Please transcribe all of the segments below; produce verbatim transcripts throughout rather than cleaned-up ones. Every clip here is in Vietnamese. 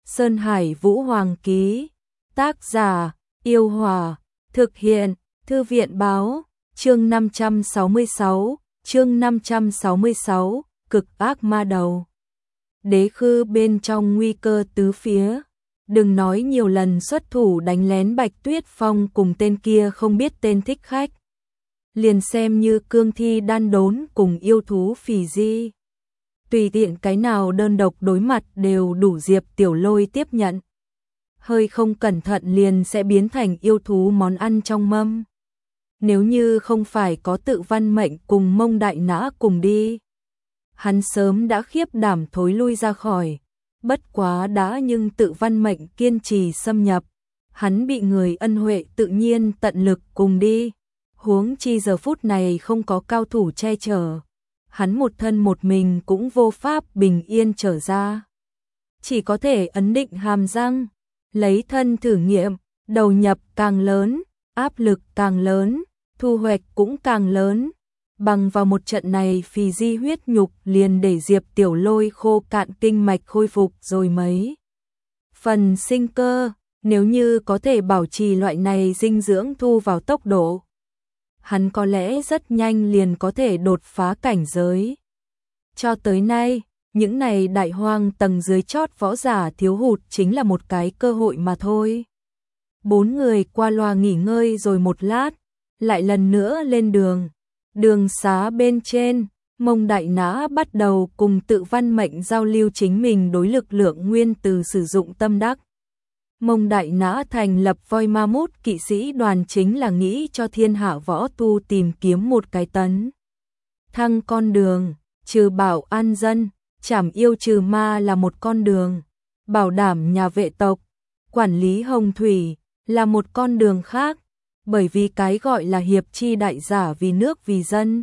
Sơn Hải Vũ Hoàng ký. Tác giả: Yêu Hòa. Thực hiện: Thư viện báo. Chương năm trăm sáu mươi sáu, chương năm trăm sáu mươi sáu, cực ác ma đầu. Đế khư bên trong nguy cơ tứ phía. Đừng nói nhiều lần xuất thủ đánh lén Bạch Tuyết Phong cùng tên kia không biết tên thích khách. Liền xem như cương thi đan đốn cùng yêu thú phì di. Tùy tiện cái nào đơn độc đối mặt đều đủ Diệp Tiểu Lôi tiếp nhận. Hơi không cẩn thận liền sẽ biến thành yêu thú món ăn trong mâm. Nếu như không phải có Tự Văn Mệnh cùng Mông Đại Nã cùng đi, hắn sớm đã khiếp đảm thối lui ra khỏi. Bất quá đã nhưng Tự Văn Mệnh kiên trì xâm nhập, hắn bị người ân huệ tự nhiên tận lực cùng đi. Huống chi giờ phút này không có cao thủ che chở, hắn một thân một mình cũng vô pháp bình yên trở ra. Chỉ có thể ấn định hàm răng, lấy thân thử nghiệm, đầu nhập càng lớn, áp lực càng lớn, thu hoạch cũng càng lớn. Bằng vào một trận này phì di huyết nhục liền để Diệp Tiểu Lôi khô cạn kinh mạch khôi phục rồi mấy phần sinh cơ. Nếu như có thể bảo trì loại này dinh dưỡng thu vào tốc độ, hắn có lẽ rất nhanh liền có thể đột phá cảnh giới. Cho tới nay, những này đại hoang tầng dưới chót võ giả thiếu hụt chính là một cái cơ hội mà thôi. Bốn người qua loa nghỉ ngơi rồi một lát, lại lần nữa lên đường. Đường xá bên trên, Mông Đại Nã bắt đầu cùng Tự Văn Mệnh giao lưu chính mình đối lực lượng nguyên từ sử dụng tâm đắc. Mông Đại Nã thành lập voi ma mút kỵ sĩ đoàn chính là nghĩ cho thiên hạ võ tu tìm kiếm một cái tấn thăng con đường, trừ bảo an dân, trảm yêu trừ ma là một con đường, bảo đảm nhà vệ tộc, quản lý hồng thủy là một con đường khác, bởi vì cái gọi là hiệp chi đại giả vì nước vì dân.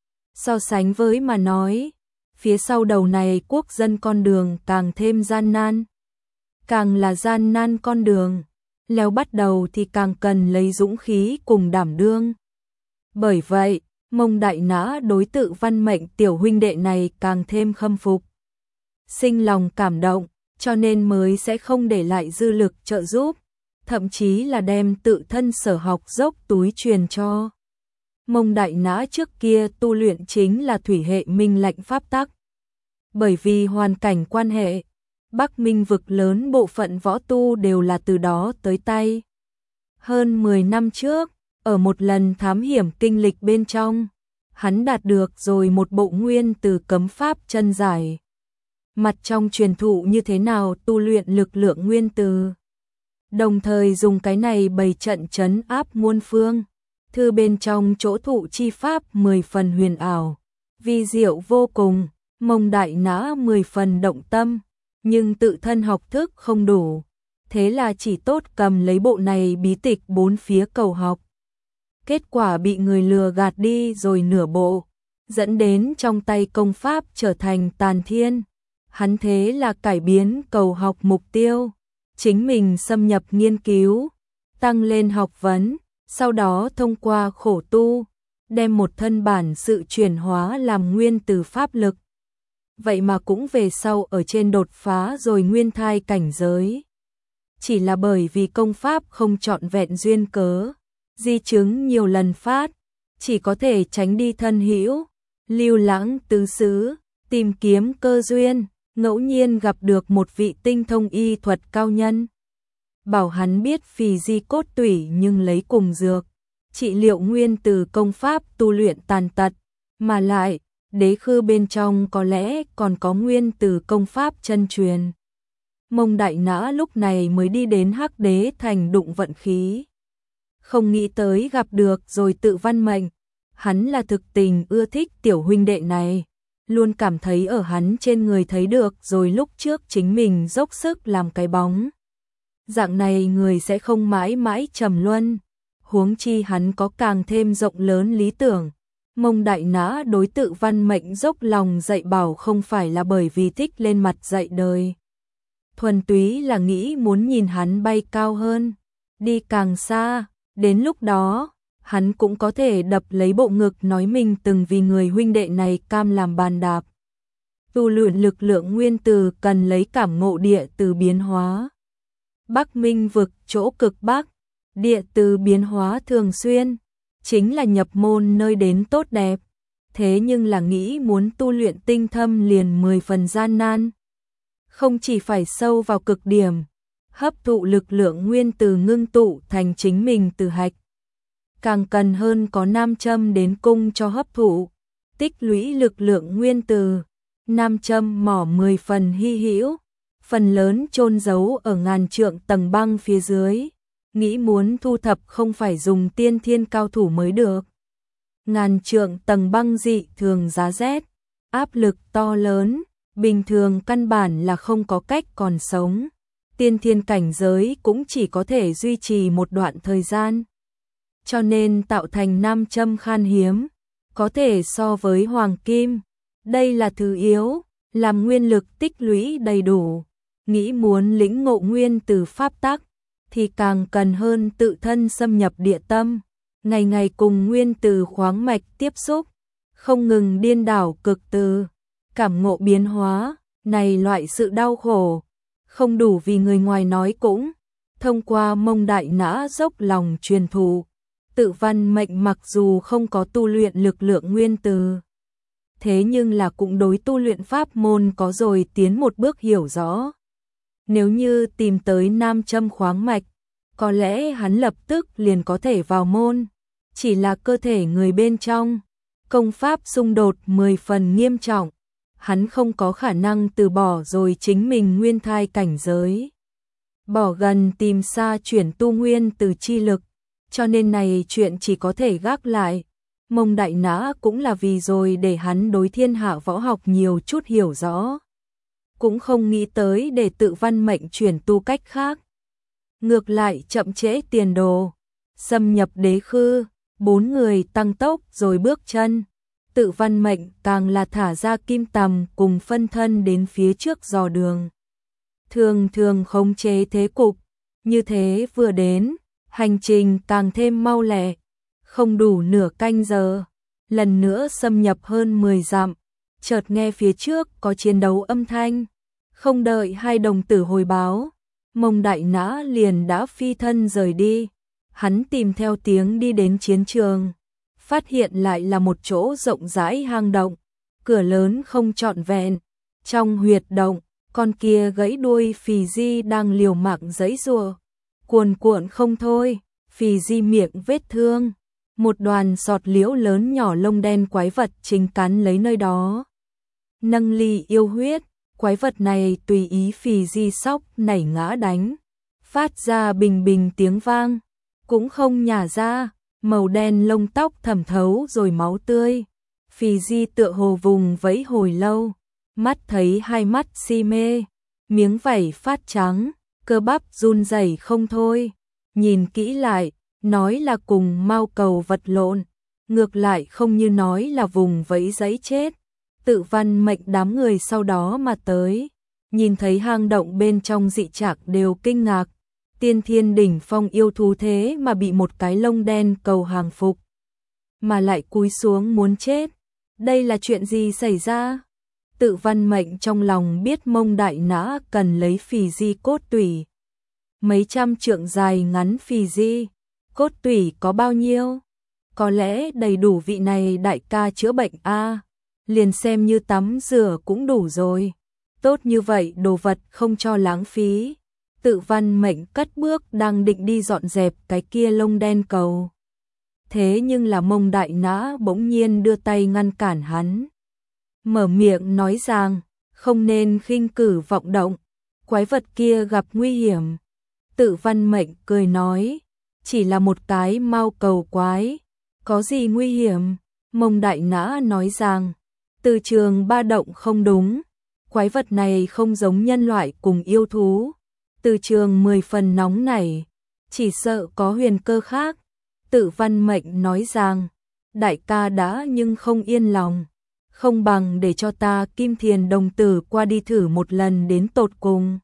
So sánh với mà nói, phía sau đầu này quốc dân con đường càng thêm gian nan. Càng là gian nan con đường, leo bắt đầu thì càng cần lấy dũng khí cùng đảm đương. Bởi vậy, Mông Đại Nã đối Tự Văn Mệnh tiểu huynh đệ này càng thêm khâm phục. Sinh lòng cảm động, cho nên mới sẽ không để lại dư lực trợ giúp, thậm chí là đem tự thân sở học dốc túi truyền cho. Mông Đại Nã trước kia tu luyện chính là thủy hệ minh lệnh pháp tắc. Bởi vì hoàn cảnh quan hệ, Bắc Minh vực lớn bộ phận võ tu đều là từ đó tới tay. Hơn mười năm trước, ở một lần thám hiểm kinh lịch bên trong, hắn đạt được rồi một bộ nguyên từ cấm pháp chân giải. Mặt trong truyền thụ như thế nào tu luyện lực lượng nguyên từ, đồng thời dùng cái này bày trận trấn áp muôn phương. Thư bên trong chỗ thụ chi pháp mười phần huyền ảo, vi diệu vô cùng. Mông Đại Nã mười phần động tâm, nhưng tự thân học thức không đủ, thế là chỉ tốt cầm lấy bộ này bí tịch bốn phía cầu học. Kết quả bị người lừa gạt đi rồi nửa bộ, dẫn đến trong tay công pháp trở thành tàn thiên. Hắn thế là cải biến cầu học mục tiêu, chính mình xâm nhập nghiên cứu, tăng lên học vấn, sau đó thông qua khổ tu, đem một thân bản sự chuyển hóa làm nguyên từ pháp lực. Vậy mà cũng về sau ở trên đột phá rồi nguyên thai cảnh giới. Chỉ là bởi vì công pháp không trọn vẹn duyên cớ, di chứng nhiều lần phát, chỉ có thể tránh đi thân hữu, lưu lãng tứ xứ, tìm kiếm cơ duyên, ngẫu nhiên gặp được một vị tinh thông y thuật cao nhân. Bảo hắn biết phì di cốt tủy nhưng lấy cùng dược, trị liệu nguyên từ công pháp tu luyện tàn tật, mà lại đế khư bên trong có lẽ còn có nguyên từ công pháp chân truyền. Mông Đại Nã lúc này mới đi đến Hắc Đế thành đụng vận khí. Không nghĩ tới gặp được rồi Tự Văn Mệnh, hắn là thực tình ưa thích tiểu huynh đệ này, luôn cảm thấy ở hắn trên người thấy được rồi lúc trước chính mình dốc sức làm cái bóng. Dạng này người sẽ không mãi mãi trầm luân, huống chi hắn có càng thêm rộng lớn lý tưởng. Mông Đại Nã đối Tự Văn Mệnh dốc lòng dạy bảo không phải là bởi vì thích lên mặt dạy đời, thuần túy là nghĩ muốn nhìn hắn bay cao hơn, đi càng xa, đến lúc đó, hắn cũng có thể đập lấy bộ ngực nói mình từng vì người huynh đệ này cam làm bàn đạp. Tu luyện lực lượng nguyên từ cần lấy cảm ngộ địa từ biến hóa. Bắc Minh vực chỗ cực Bắc, địa từ biến hóa thường xuyên, chính là nhập môn nơi đến tốt đẹp. Thế nhưng là nghĩ muốn tu luyện tinh thâm liền mười phần gian nan. Không chỉ phải sâu vào cực điểm, hấp thụ lực lượng nguyên từ ngưng tụ thành chính mình từ hạch. Càng cần hơn có nam châm đến cung cho hấp thụ, tích lũy lực lượng nguyên từ. Nam châm mỏ mười phần hy hữu, phần lớn chôn giấu ở ngàn trượng tầng băng phía dưới. Nghĩ muốn thu thập không phải dùng tiên thiên cao thủ mới được. Ngàn trượng tầng băng dị thường giá rét, áp lực to lớn, bình thường căn bản là không có cách còn sống. Tiên thiên cảnh giới cũng chỉ có thể duy trì một đoạn thời gian. Cho nên tạo thành nam châm khan hiếm, có thể so với hoàng kim. Đây là thứ yếu, làm nguyên lực tích lũy đầy đủ. Nghĩ muốn lĩnh ngộ nguyên từ pháp tắc, thì càng cần hơn tự thân xâm nhập địa tâm. Ngày ngày cùng nguyên từ khoáng mạch tiếp xúc, không ngừng điên đảo cực từ, cảm ngộ biến hóa, này loại sự đau khổ, không đủ vì người ngoài nói cũng, thông qua Mông Đại Nã dốc lòng truyền thụ. Tự Văn Mệnh mặc dù không có tu luyện lực lượng nguyên từ, thế nhưng là cũng đối tu luyện pháp môn có rồi tiến một bước hiểu rõ. Nếu như tìm tới nam châm khoáng mạch, có lẽ hắn lập tức liền có thể vào môn. Chỉ là cơ thể người bên trong, công pháp xung đột mười phần nghiêm trọng, hắn không có khả năng từ bỏ rồi chính mình nguyên thai cảnh giới. Bỏ gần tìm xa chuyển tu nguyên từ chi lực, cho nên này chuyện chỉ có thể gác lại. Mông Đại Nã cũng là vì rồi để hắn đối thiên hạ võ học nhiều chút hiểu rõ. Cũng không nghĩ tới để Tự Văn Mệnh chuyển tu cách khác. Ngược lại chậm trễ tiền đồ, xâm nhập đế khư. Bốn người tăng tốc rồi bước chân. Tự Văn Mệnh càng là thả ra kim tầm cùng phân thân đến phía trước dò đường. Thường thường khống chế thế cục, như thế vừa đến, hành trình càng thêm mau lẹ. Không đủ nửa canh giờ, lần nữa xâm nhập hơn mười dặm, chợt nghe phía trước có chiến đấu âm thanh. Không đợi hai đồng tử hồi báo, Mông Đại Nã liền đã phi thân rời đi. Hắn tìm theo tiếng đi đến chiến trường, phát hiện lại là một chỗ rộng rãi hang động, cửa lớn không trọn vẹn. Trong huyệt động, con kia gãy đuôi phì di đang liều mạng giãy giụa, cuồn cuộn không thôi. Phì di miệng vết thương, một đoàn sọt liễu lớn nhỏ lông đen quái vật chính cắn lấy nơi đó. Nâng ly yêu huyết, quái vật này tùy ý phì di sóc nảy ngã đánh, phát ra bình bình tiếng vang. Cũng không nhả ra, màu đen lông tóc thẩm thấu rồi máu tươi. Phì di tựa hồ vùng vẫy hồi lâu, mắt thấy hai mắt si mê, miếng vảy phát trắng, cơ bắp run rẩy không thôi. Nhìn kỹ lại, nói là cùng mao cầu vật lộn, ngược lại không như nói là vùng vẫy giấy chết. Tự Văn Mệnh đám người sau đó mà tới, nhìn thấy hang động bên trong dị trạc đều kinh ngạc. Tiên thiên đỉnh phong yêu thú thế mà bị một cái lông đen cầu hàng phục, mà lại cúi xuống muốn chết. Đây là chuyện gì xảy ra? Tự Văn Mệnh trong lòng biết Mông Đại Nã cần lấy phì di cốt tủy. Mấy trăm trượng dài ngắn phì di, cốt tủy có bao nhiêu? Có lẽ đầy đủ vị này đại ca chữa bệnh a, liền xem như tắm rửa cũng đủ rồi. Tốt như vậy đồ vật không cho lãng phí. Tự Văn Mệnh cất bước đang định đi dọn dẹp cái kia lông đen cầu. Thế nhưng là Mông Đại Nã bỗng nhiên đưa tay ngăn cản hắn. Mở miệng nói rằng, không nên khinh cử vọng động, quái vật kia gặp nguy hiểm. Tự Văn Mệnh cười nói, chỉ là một cái mao cầu quái, có gì nguy hiểm? Mông Đại Nã nói rằng, từ trường ba động không đúng, quái vật này không giống nhân loại cùng yêu thú. Từ trường mười phần nóng nảy, chỉ sợ có huyền cơ khác. Tự Văn Mệnh nói rằng, đại ca đã nhưng không yên lòng, không bằng để cho ta Kim Thiền đồng tử qua đi thử một lần đến tột cùng.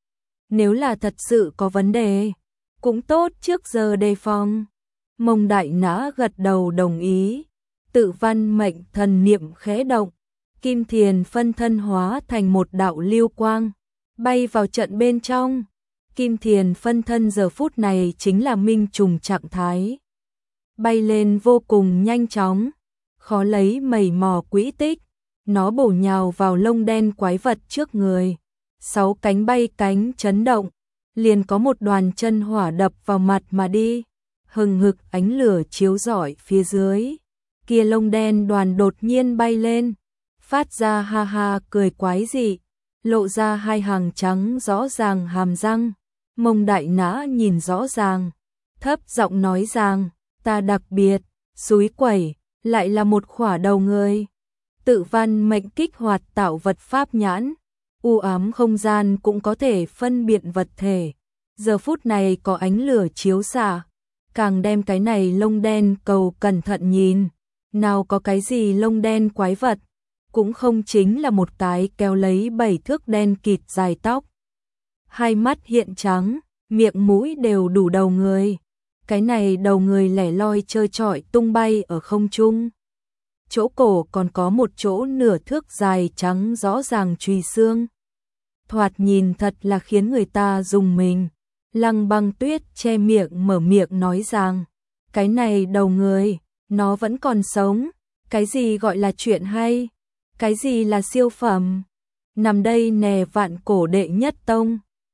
Nếu là thật sự có vấn đề, cũng tốt trước giờ đề phòng. Mông Đại Nã gật đầu đồng ý. Tự Văn Mệnh thần niệm khẽ động, Kim Thiền phân thân hóa thành một đạo lưu quang, bay vào trận bên trong. Kim Thiền phân thân giờ phút này chính là minh trùng trạng thái. Bay lên vô cùng nhanh chóng, khó lấy mảy mò quỹ tích, nó bổ nhào vào lông đen quái vật trước người. Sáu cánh bay cánh chấn động, liền có một đoàn chân hỏa đập vào mặt mà đi. Hừng hực ánh lửa chiếu rọi phía dưới. Kia lông đen đoàn đột nhiên bay lên, phát ra ha ha cười quái dị, lộ ra hai hàng trắng rõ ràng hàm răng. Mông Đại Nã nhìn rõ ràng, thấp giọng nói rằng, ta đặc biệt, xúi quẩy, lại là một khỏa đầu người. Tự văn mệnh kích hoạt tạo vật pháp nhãn, u ám không gian cũng có thể phân biệt vật thể. Giờ phút này có ánh lửa chiếu xạ, càng đem cái này lông đen cầu cẩn thận nhìn. Nào có cái gì lông đen quái vật, cũng không chính là một cái kéo lấy bảy thước đen kịt dài tóc. Hai mắt hiện trắng, miệng mũi đều đủ đầu người. Cái này đầu người lẻ loi trơ trọi tung bay ở không trung. Chỗ cổ còn có một chỗ nửa thước dài trắng rõ ràng chùy xương. Thoạt nhìn thật là khiến người ta rùng mình. Lăng Băng Tuyết che miệng mở miệng nói rằng, cái này đầu người, nó vẫn còn sống. Cái gì gọi là chuyện hay? Cái gì là siêu phẩm? Nằm đây nè vạn cổ đệ nhất tông.